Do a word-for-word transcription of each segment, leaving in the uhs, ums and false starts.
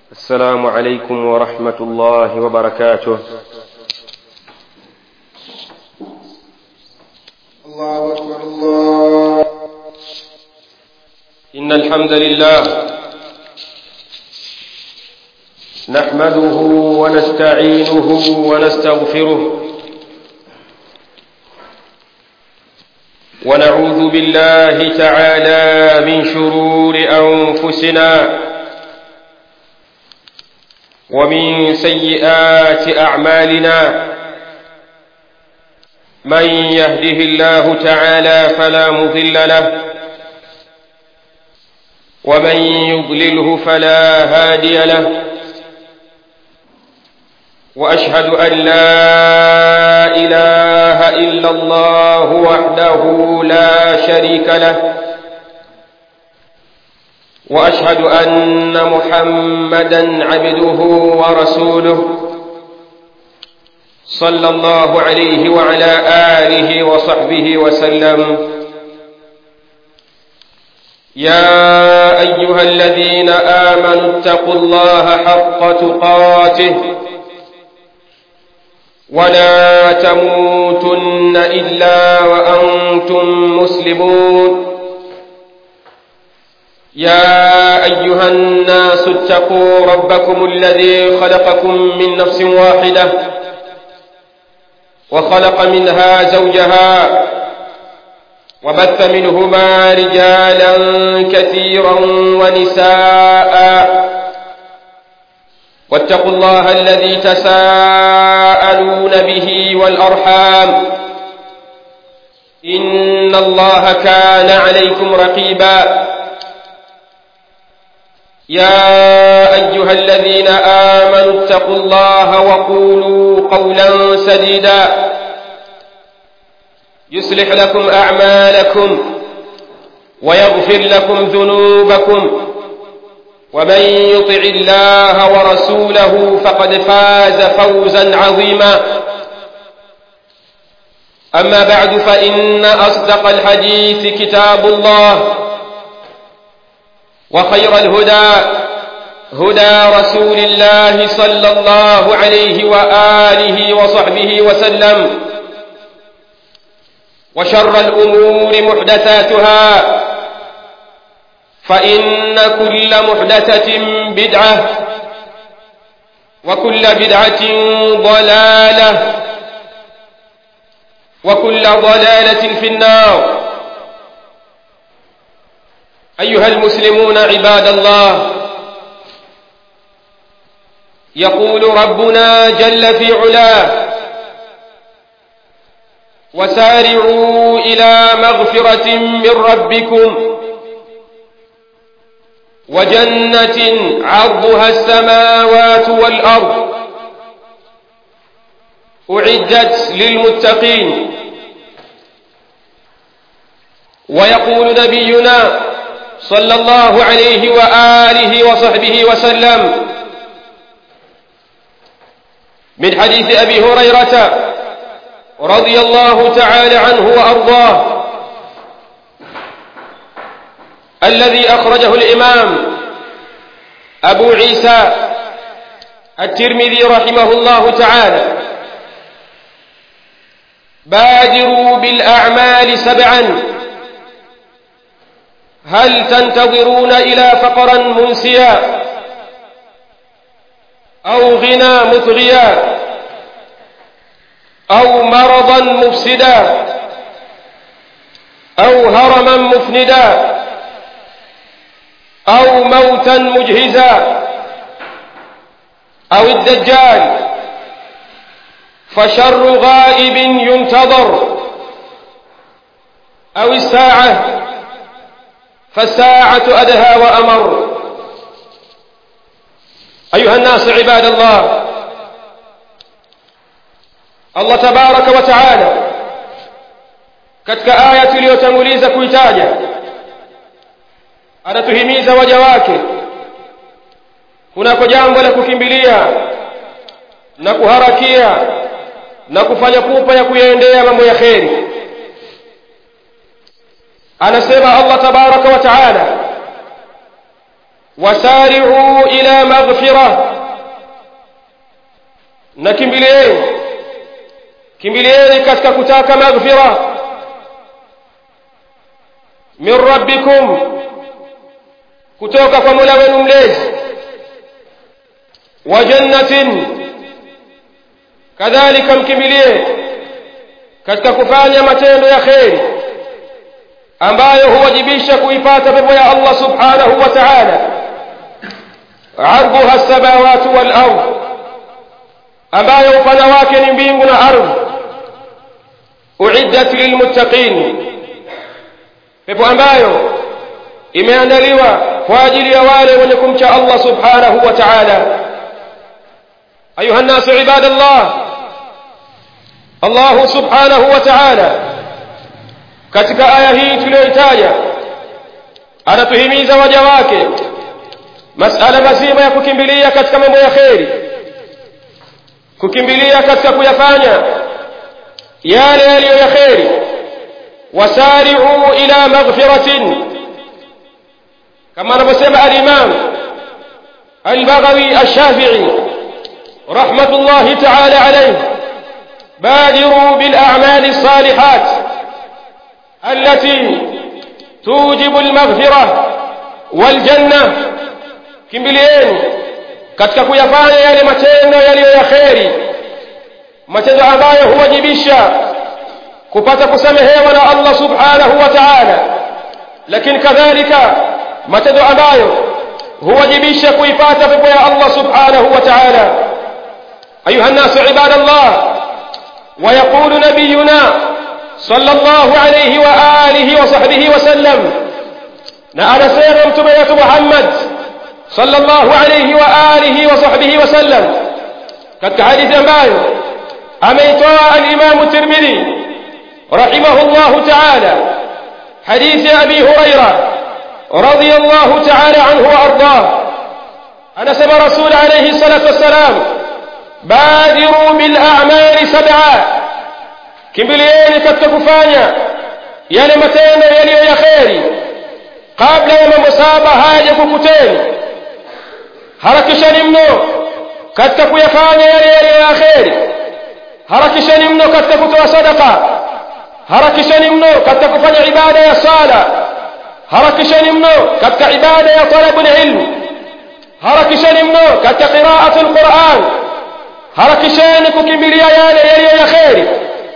السلام عليكم ورحمة الله وبركاته. الله أكبر الله. إن الحمد لله نحمده ونستعينه ونستغفره ونعوذ بالله تعالى من شرور أنفسنا ومن سيئات أعمالنا. من يهده الله تعالى فلا مضل له ومن يضلله فلا هادي له، وأشهد أن لا إله إلا الله وحده لا شريك له، وأشهد أن محمدًا عبده ورسوله صلى الله عليه وعلى آله وصحبه وسلم. يا أيها الذين آمنوا اتقوا الله حق تقاته ولا تموتن إلا وأنتم مسلمون. يا أيها الناس اتقوا ربكم الذي خلقكم من نفس واحدة وخلق منها زوجها وبث منهما رجالا كثيرا ونساء، واتقوا الله الذي تساءلون به والأرحام إن الله كان عليكم رقيبا. يا أيها الذين آمنوا اتقوا الله وقولوا قولا سديدا يصلح لكم أعمالكم ويغفر لكم ذنوبكم، ومن يطع الله ورسوله فقد فاز فوزا عظيما. أما بعد، فإن أصدق الحديث كتاب الله، وخير الهدى هدى رسول الله صلى الله عليه وآله وصحبه وسلم، وشر الأمور محدثاتها، فإن كل محدثة بدعة وكل بدعة ضلالة وكل ضلالة في النار. أيها المسلمون عباد الله، يقول ربنا جل في علاه: وسارعوا إلى مغفرة من ربكم وجنة عرضها السماوات والأرض أعدت للمتقين. ويقول نبينا صلى الله عليه وآله وصحبه وسلم من حديث أبي هريرة رضي الله تعالى عنه وأرضاه، الذي أخرجه الإمام أبو عيسى الترمذي رحمه الله تعالى: بادروا بالأعمال سبعا، هل تنتظرون إلى فقرا منسيا أو غنى مطغيا أو مرضا مفسدا أو هرما مفندا أو موتا مجهزا أو الدجال، فشر غائب ينتظر، أو الساعة، فالساعة أدهى وأمر. أيها الناس عباد الله، Allah tabaraka wa taala katika aya tuliyotanguliza kuitaja anatuhimiza waja wake kunako jambo la kukimbilia na kuharakia na kufanya pupa ya kuyaendea mambo ya kheri. Anasema Allah tabaraka wa taala: wasari'u ila maghfirah, na kimbilieni kimbilieni katika kutaka maghfirah min rabbikum, kutoka kwa Mola wenu mlezi, wa jannatin, kadhalika mkimbilie katika kufanya matendo ya kheri ambayo huwajibisha kuipata pepo ya Allah subhanahu wa ta'ala, arduha as-samawati wal ardh, ambayo upana wake ni mbingu na ardhi, uiddat lilmuttaqin, pepo ambayo imeandaliwa kwa ajili ya wale wenye kumcha Allah subhanahu wa ta'ala. ayuha an-nasu ibadallah, Allah subhanahu wa ta'ala katika aya hii tuliyoitaja anatuhimiza waja wake masala mazima ya kukimbilia katika mambo ya kheri, kukimbilia katika kuyafanya yale yaliyo ya kheri. wasari'u ila maghfiratin, kama anavyosema al-Imam al-Baghawi ash-Shafi'i rahmatullahi ta'ala alayhi, badiru bil a'mali as-salihat التي توجب المغفرة والجنة, kimbilieni katika kuyafanya yale matendo yaliyo ya kheri, matendo ambayo huwajibisha kupata kusamehewa na Allah subhanahu wa ta'ala, lakini kadhalika matendo ambayo huwajibisha kuipata pepo ya Allah subhanahu wa ta'ala. ayuha an-nasu ibadallah, wa yaqulu nabiyuna صلى الله عليه وآله وصحبه وسلم, na anasema mtume wetu Muhammad sallallahu alayhi wa alihi wa sahbihi wasallam katika hadithi ambayo ameitoa al-Imam Tirmidhi rahimahullahu ta'ala, hadithi Abi Hurairah radiyallahu ta'ala anhu wa ardah, anasema Rasul alayhi salatu wassalam, badiru bil a'mali sab'a, kimbilieni katika kufanya yale matendo yaliyo ya kheri kabla ya mambo saba haja kukuteni. Harakishani mno katika kuyafanya yale yaliyo ya kheri, harakishani mno katika kutoa sadaka, harakishani mno katika kufanya ibada ya sala, harakishani mno katika ibada ya talabul ilm, harakishani mno katika qira'atul Qur'an, harakishani kukimbilia yale yaliyo ya kheri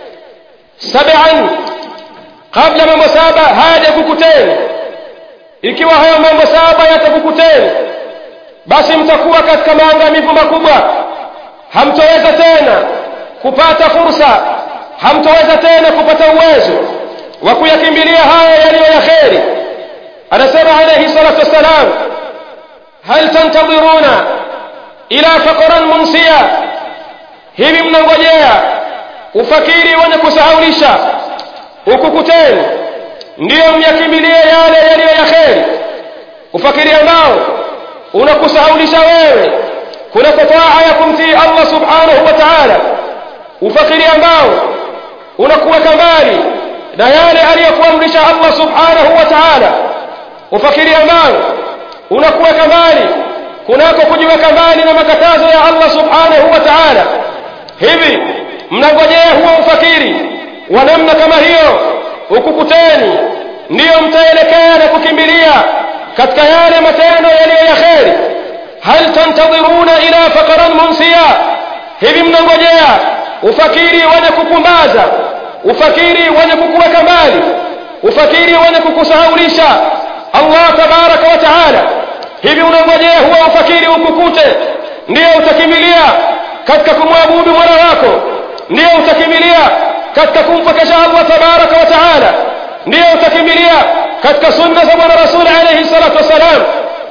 sab'an, kabla mambo saba haja kukuteni. Ikiwa hayo mambo saba yatakukuteni, basi mtakuwa katika maangamivu makubwa, hamtoweza tena kupata fursa, hamtoweza tena kupata uwezo wa kuyakimbilia haya yaliyo ya kheri. Anasema alayhi salatu wassalam, hal tantadhiruna ila faqran munsiya, hivi mnangojea ufakiri wenye kusahaulisha ukukuteni ndiyo myakimbilie yale yaliyo ya kheri? Ufakiri ambao unakusahaulisha wewe kuna taa ya kumtii Allah subhanahu wa ta'ala, ufakiri ambao unakuweka mbali na yale aliyokuamrisha Allah subhanahu wa ta'ala, ufakiri ambao unakuweka mbali kunako kujiweka mbali na makatazo ya Allah subhanahu wa ta'ala. Hivi mnangojea huo ufakiri wa namna kama hiyo ukukuteni, ndiyo mtaelekea na kukimbilia katika yale matendo yaliyo ya kheri? Hal tantadhiruna ila faqran munsiya, hivi mnangojea ufakiri wenye kupumbaza, ufakiri wenye kukuweka mbali, ufakiri wenye kukusahaulisha Allah tabaraka wa taala? Hivi unangojea huo ufakiri ukukute, ndiyo utakimbilia katika kumwabudu Mola wako, ndiyo utakimbilia katika kumpokesha Allah tabaraka wa taala, ndiyo utakimbilia katika sunna za Bwana Rasul alayhi salatu wasalam?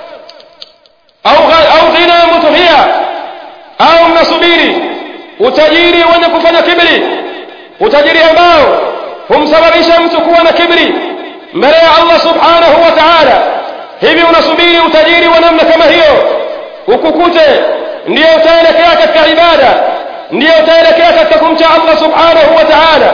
au au ghina muthiya, au mnasubiri utajiri wenye kufanya kibri, utajiri ambao humsababisha mtu kuwa na kibri mbele ya Allah subhanahu wa ta'ala? Hivi unasubiri utajiri wa namna kama hiyo ukukute, ndiyo utaelekea katika ibada, ndiyo utaelekea katika kumcha Allah subhanahu wa ta'ala?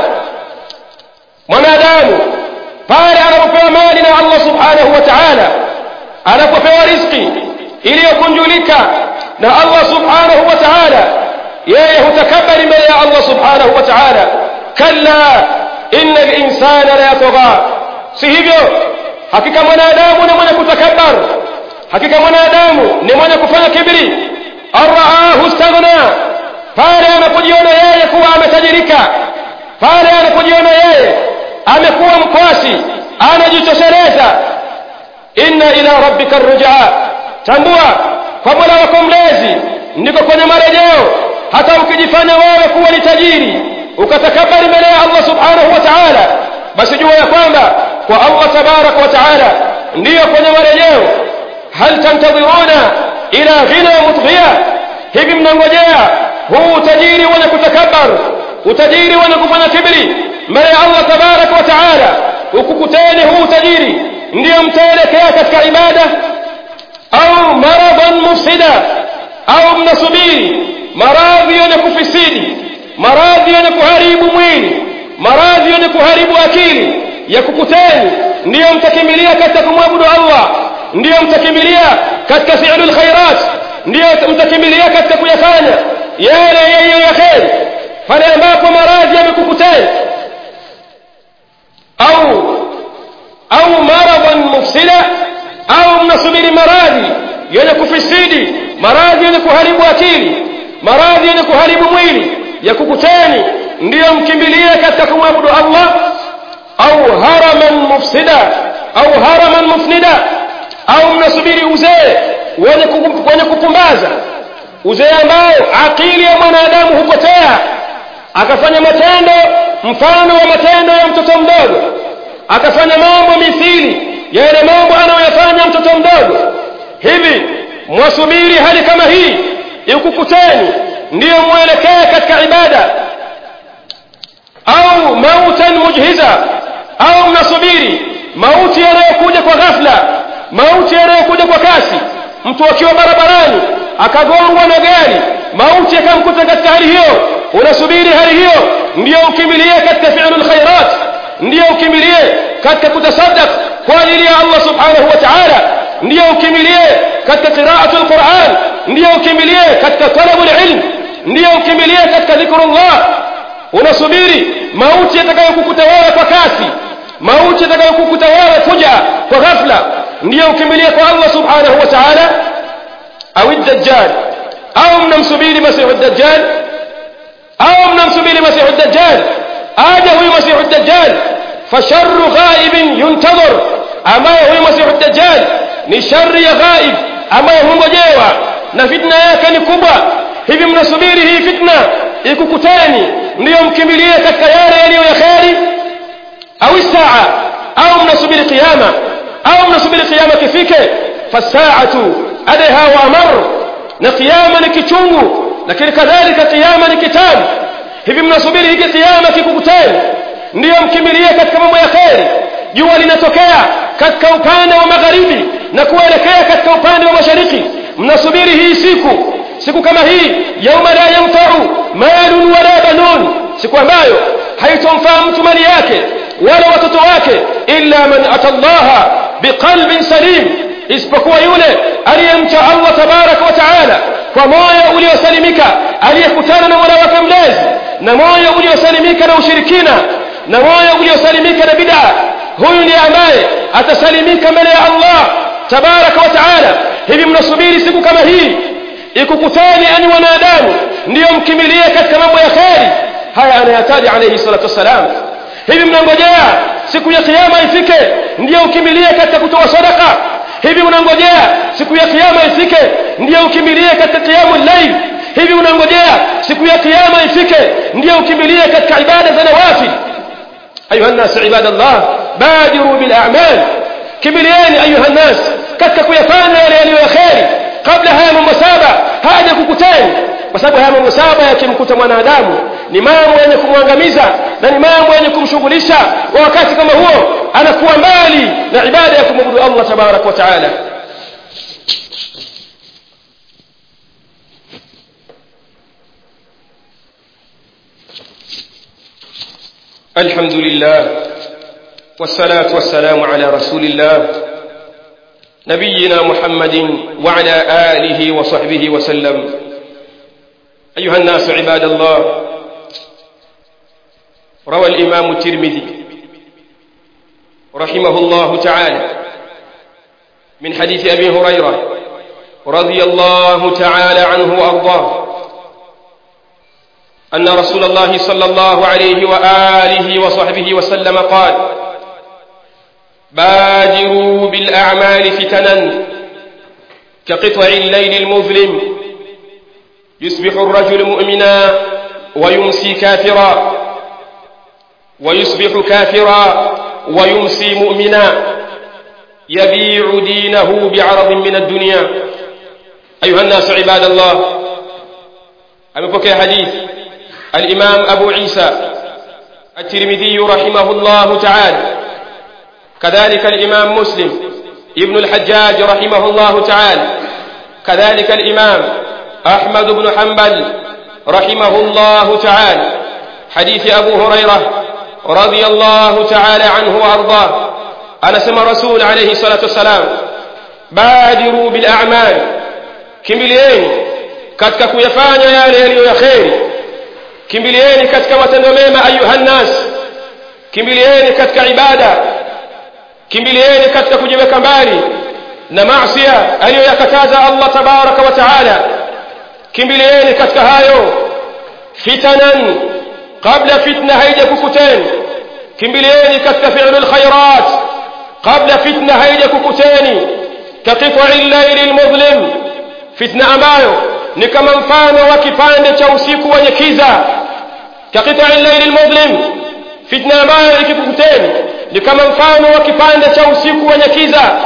Mwanadamu pale anapopewa mali na Allah subhanahu wa ta'ala, anapopewa riziki, iliyokunjulika na Allah subhanahu wa ta'ala, yeye hutakabari mbele ya Allah subhanahu wa ta'ala. Kalla innal insana la yatgha, si hivyo, hakika mwanadamu ni mwenye kutakabbar, hakika mwanadamu ni mwenye kufanya kibri. Araahu istaghna, pale anapojiona yeye kuwa ametajirika, pale anapojiona yeye amekuwa mkwasi, anajitosheleza. Inna ila rabbika arrujaa, tambua kwa Mola wako mlezi ndiko kwenye marejeo. Hata ukijifanya wewe kuwa ni tajiri ukatakabari mbele ya Allah subhanahu wa ta'ala, basi jua ya kwamba kwa Allah tabaraka wa ta'ala ndiyo kwenye marejeo. Hal tantadhiruna ila ghina mutghiya, hivi mnangojea huu utajiri wenye kutakabbar, utajiri wenye kufanya kibri mbele ya Allah tabaraka wa ta'ala ukukuteni huu utajiri ndiyo mtaelekea katika ibada? Au maradan mufsida, au mnasubiri maradhi yenye kufisidi, maradhi yenye kuharibu mwili, maradhi yenye kuharibu akili ya kukuteni ndiyo mtakimilia katika kumwabudu Allah, ndiyo mtakimilia katika fi'lul khairat, ndiyo mtakimilia katika kuyafanya yale yeye ya khair pale ambapo maradhi yamekukuteni? au au maradan mufsida, au mnasubiri maradhi yenye kufisidi, maradhi yenye kuharibu akili, maradhi yenye kuharibu mwili ya kukuteni ndiyo mkimbilie katika kumwabudu Allah? Au haraman mufsida, au haraman mufnida, au mnasubiri uzee wenye kupumbaza, uzee ambao akili ya mwanadamu hupotea akafanya matendo mfano wa matendo ya mtoto mdogo, akafanya mambo mithili ya yale mambo anayoyafanya mtoto mdogo. Hivi mwasubiri hali kama hii ikukuteni ndiyo muelekee katika ibada? Au mautan mujhiza, au mnasubiri mauti yanayokuja kwa ghafla, mauti yanayokuja kwa kasi, mtu akiwa barabarani akagongwa na gari, mauti yakamkuta katika hali hiyo, unasubiri hali hiyo ndiyo ukimbilie katika fi'lul khairat, ndiyo ukimbilie katika kutasaddaq kwa ajili ya Allah subhanahu wa ta'ala, ndiyo ukimbilie katika qira'atul Qur'an, ndiyo ukimbilie katika talabul ilm, ndiyo ukimbilie katika dhikrullah? Unasubiri mauti yatakayokukuta wewe kwa kasi, mauti yatakayokukuta wewe kuja kwa ghafla, ndiyo ukimbilie kwa Allah subhanahu wa ta'ala? Au ad-dajjal, au mnamsubiri masihu ad-dajjal, au mnamsubiri masihu ad-dajjal aje huyu masihu ad-dajjal? Fasharru ghaibin yuntadhar, ambaye huyu masihu ad-dajjal ni shari ya ghaib ambaye hungojewa na fitna yake ni kubwa. Hivi mnasubiri hii fitna ikukuteni ndiyo mkimbilie katika yale yaliyo ya kheri? Au saa, au mnasubiri kiyama, au mnasubiri kiyama kifike? Fasaatu adha wa amar, na kiyama ni kichungu, lakini kadhalika kiyama ni kitabu. Hivi mnasubiri hiki kiyama kikukuteni ndiyo mkimbilie katika mambo ya kheri? Jua linatokea katika upande wa magharibi na kuelekea katika upande wa mashariki, mnasubiri hii siku, siku kama hii, yauma la yanfa'u malun wala banun, siku ambayo haitomfaa mtu mali yake wala watoto wake, illa man atallaha biqalbin salim, isipokuwa yule aliyemcha Allah tabaraka wa taala kwa moyo uliosalimika, aliyekutana na Mola wake mlezi na moyo uliosalimika na ushirikina, na moyo uliosalimika na bid'a. Huyu ndiye ambaye atasalimika mbele ya Allah tabaraka wa taala. Hivi mnasubiri siku kama hii ikukutani ani wanadamu ndiyo mkimilie katika mambo ya kheri? Haya anayataja alayhi salatu wassalam. Hivi mnangojea siku ya kiyama ifike ndiyo ukimilie katika kutoa sadaka? Hivi unangojea siku ya kiyama ifike ndiyo ukimilie katika qiyamul layl? Hivi unangojea siku ya kiyama ifike ndiyo ukimilie katika ibada za nawafil? ayuha an-nas ibadallah, badiru bil a'mal, kimbilieni ayuha an-nas katika kuyafanya yale yaliyo ya kheri kabla haya mambo saba haja kukuteni, kwa sababu haya mambo saba yakimkuta mwanadamu ni mambo yenye kumwangamiza na ni mambo yenye kumshughulisha, kwa wakati kama huo anakuwa mbali na ibada ya kumwabudu Allah tabaraka wa taala. الحمد لله والصلاة والسلام على رسول الله نبينا محمد وعلى آله وصحبه وسلم. أيها الناس عباد الله، روى الإمام الترمذي رحمه الله تعالى من حديث أبي هريرة رضي الله تعالى عنه وأرضاه أن رسول الله صلى الله عليه وآله وصحبه وسلم قال: بادروا بالأعمال فتنا كقطع الليل المظلم، يصبح الرجل مؤمنا ويمسي كافرا، ويصبح كافرا ويمسي مؤمنا، يبيع دينه بعرض من الدنيا. أيها الناس عباد الله، أمفك حديث الإمام أبو عيسى الترمذي رحمه الله تعالى، كذلك الإمام مسلم ابن الحجاج رحمه الله تعالى، كذلك الإمام أحمد بن حنبل رحمه الله تعالى، حديث أبو هريرة رضي الله تعالى عنه وأرضاه أنا سمع رسول عليه الصلاة والسلام: بادروا بالأعمال، kimbilieni katika kuyafanya yale yaliyo ya kheri, kimbilieni katika matendo mema ayuha nas, kimbilieni katika ibada, kimbilieni katika kujiweka mbali na maasi aliyoyakataza Allah tabaraka wa taala, kimbilieni katika hayo. Fitanan, kabla fitna haijakukuteni, kimbilieni katika fi'lul khairat kabla fitna haijakukuteni. Kaqita'il laylil mudhlim, fitna ambayo ni kama mfano wa kipande cha usiku wenye kiza. Kaqita'il laylil mudhlim, fitna ambayo ikikukuteni ni kama mfano wa kipande cha usiku wenye kiza.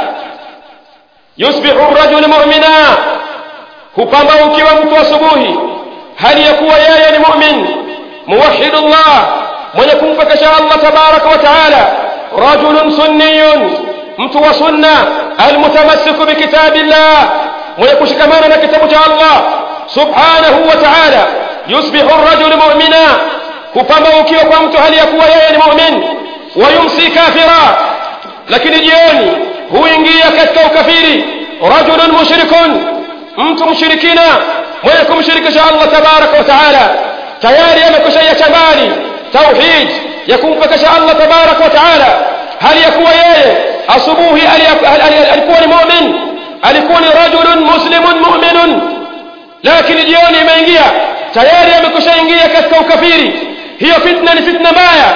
Yusbihu ar-rajulu mu'mina, hupamba ukiwa mtu asubuhi hali ya kuwa yeye ni mu'min muwahhidullah, mwenye kumpekesha Allah tabaraka wa taala. Rajulun sunniyun, mtu wa sunna, almutamassiku bikitabillah, mwenye kushikamana na kitabu cha Allah subhanahu wa ta'ala. Yusbihu ar-rajulu mu'mina, hupamba ukiwa kwa mtu hali ya kuwa yeye ni mu'min, wa yumsi kafira, lakini jioni huingia katika ukafiri. Rajulun mushrikun, mtu mshirikina mwenye kumshirikisha Allah tabaraka wa taala, tayari amekwisha mbali tauhid ya kumpekesha Allah tabaraka wa taala, hali ya kuwa yeye asubuhi alikuwa ni mu'min, alikuwa ni rajulun muslimun mu'minun, lakini jioni imeingia tayari amekwisha ingia katika ukafiri. Hiyo fitna ni fitna mbaya.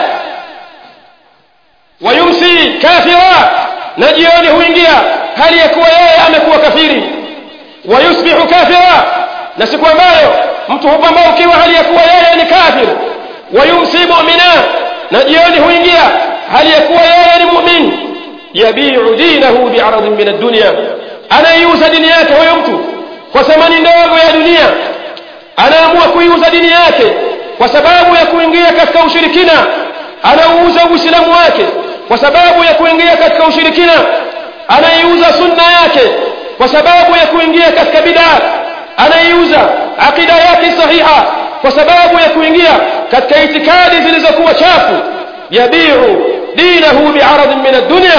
Wayumsi kafira, na jioni huingia hali ya kuwa yeye amekuwa kafiri. Wayusbihu kafira, na siku ambayo mtu hupamba ukiwa hali ya kuwa yeye ni kafir. Wayumsi mu'mina, na jioni huingia hali ya kuwa yeye ni mu'min. Yabi'u dinahu bi'aradin min ad-dunya, anaiuza dini yake huyo mtu kwa thamani ndogo ya dunia. Anaamua kuiuza dini yake kwa sababu ya kuingia katika ushirikina. Anauza uislamu wake kwa sababu ya kuingia katika ushirikina. Anaiuza sunna yake kwa sababu ya kuingia katika bid'a. Anaiuza akida yake sahiha kwa sababu ya kuingia katika itikadi zilizokuwa chafu. Yabi'u dinahu bi'aradin min ad-dunya,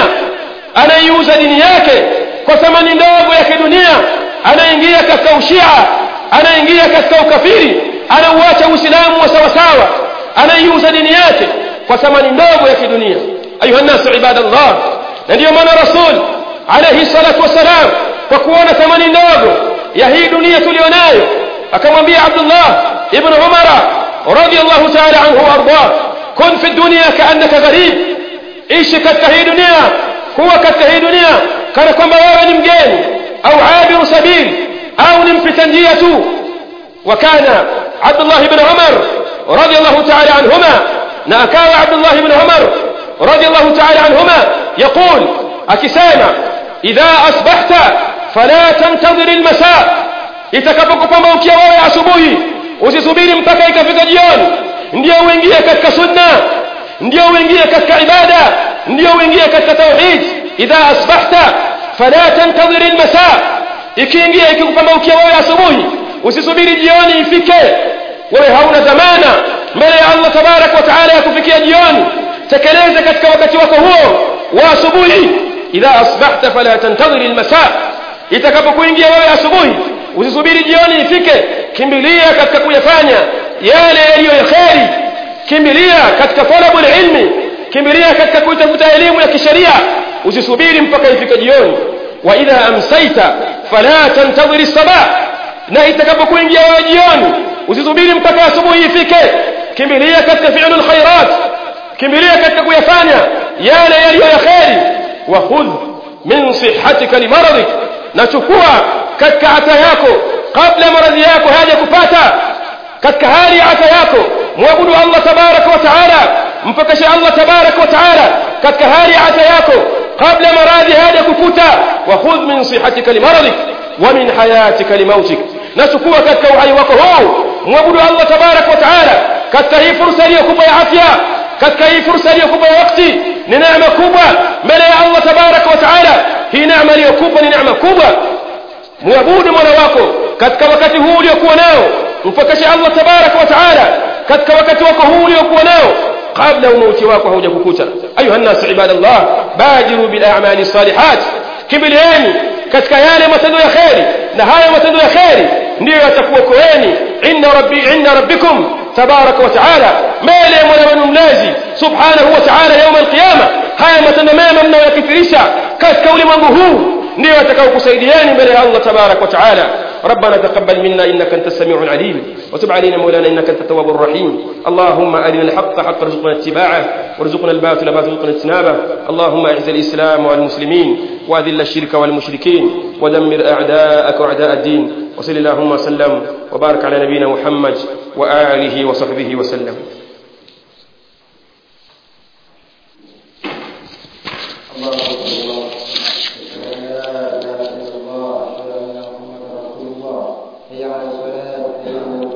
anaiuza dini yake kwa thamani ndogo ya kidunia. Anaingia katika ushia, anaingia katika ukafiri, anauacha uislamu wa sawa sawa, anaiuza dini yake kwa thamani ndogo ya kidunia. Ayuha nasu ibadallah, na ndio maana Rasul alayhi salatu wasalam kwa kuona thamani ndogo ya hii dunia tulionayo akamwambia Abdullah ibn Umar radiyallahu ta'ala anhu warda: kun fi dunya ka'annaka gharib, ishi katika hii dunia, kuwa katika hii dunia kana kwamba wewe ni mgeni au abiru sabil au ni mpita njia tu. Wakana Abdullah ibn Umar radiyallahu ta'ala anhuma, na akawa Abdullah ibn Umar radiyallahu ta'ala anhuma يقول akisema: idha asbahta fala tantadhir almasa, itakapokupamba ukia wewe asubuhi usisubiri mpaka ikafika jioni ndio uingie katika sunna, ndio uingie katika ibada, ndio uingie katika tauhid. Idha asbahta fala tantadhir almasa, ikiingia ikikupamba ukia wewe asubuhi usisubiri jioni ifike. Wewe hauna dhamana mbele ya Allah tabarak wa taala ya kufikia jioni. Tekeleza katika wakati wako huo wa asubuhi idha asbahta fala tantadhir almasa itakapokuingia wewe asubuhi usisubiri jioni ifike kimbilia katika kuyafanya yale yaliyo ya khairi kimbilia katika talabul ilmi kimbilia katika kutafuta elimu ya kisheria usisubiri mpaka ifike jioni wa idha amsayta fala tantadhir as-sabah na itakapokuingia wewe jioni usisubiri mpaka asubuhi ifike kimbilia katika fi'lul khairat kimbilia katika kuyafanya yale yaliyo ya khairi wa khudh min sihhatika limaradik na chukua katika afya yako kabla maradhi yako haja kupata katika hali ya afya yako muabudu Allah tabaraka wa taala mpakashe Allah tabaraka wa taala katika hali ya afya yako kabla maradhi haja kukuta wa khudh min sihhatika limaradik wa min hayatika limautik na chukua katika uhai wako huu muabudu Allah tabaraka wa taala katika hii fursa iliyokupa ya afya katika hii fursa iliyokupa ya wakati ni neema kubwa mbele ya Allah tabaraka wa taala hii neema iliyokupa ni neema kubwa muabudu Mola wako katika wakati huu uliokuwa nao mpakashe Allah tabaraka wa taala katika wakati wako huu uliokuwa nao kabla umauti wako haujakukuta ayuha nas ibadallah bajiru bil a'mali salihat kimbilieni katika yale matendo ya khairi na haya matendo ya khairi ndiyo yatakuokoeni inna rabbi inna rabbikum tabaraka wa taala mbele Mola wenu mlezi subhanahu wa taala يوم القيامه haya matendo mema mnayoyakifirisha katika ulimwengu huu ndio yatakayokusaidieni mbele ya Allah tabarak wa taala ربنا تقبل منا انك انت السميع العليم وتب علينا مولانا انك انت التواب الرحيم اللهم ارنا الحق حقا وارزقنا اتباعه وارزقنا الباطل باطلا وارزقنا اجتنابه اللهم اعز الاسلام والمسلمين واذل الشرك والمشركين ودمر اعداءك واعداء الدين وصل اللهم وسلم وبارك على نبينا محمد واله وصحبه وسلم الله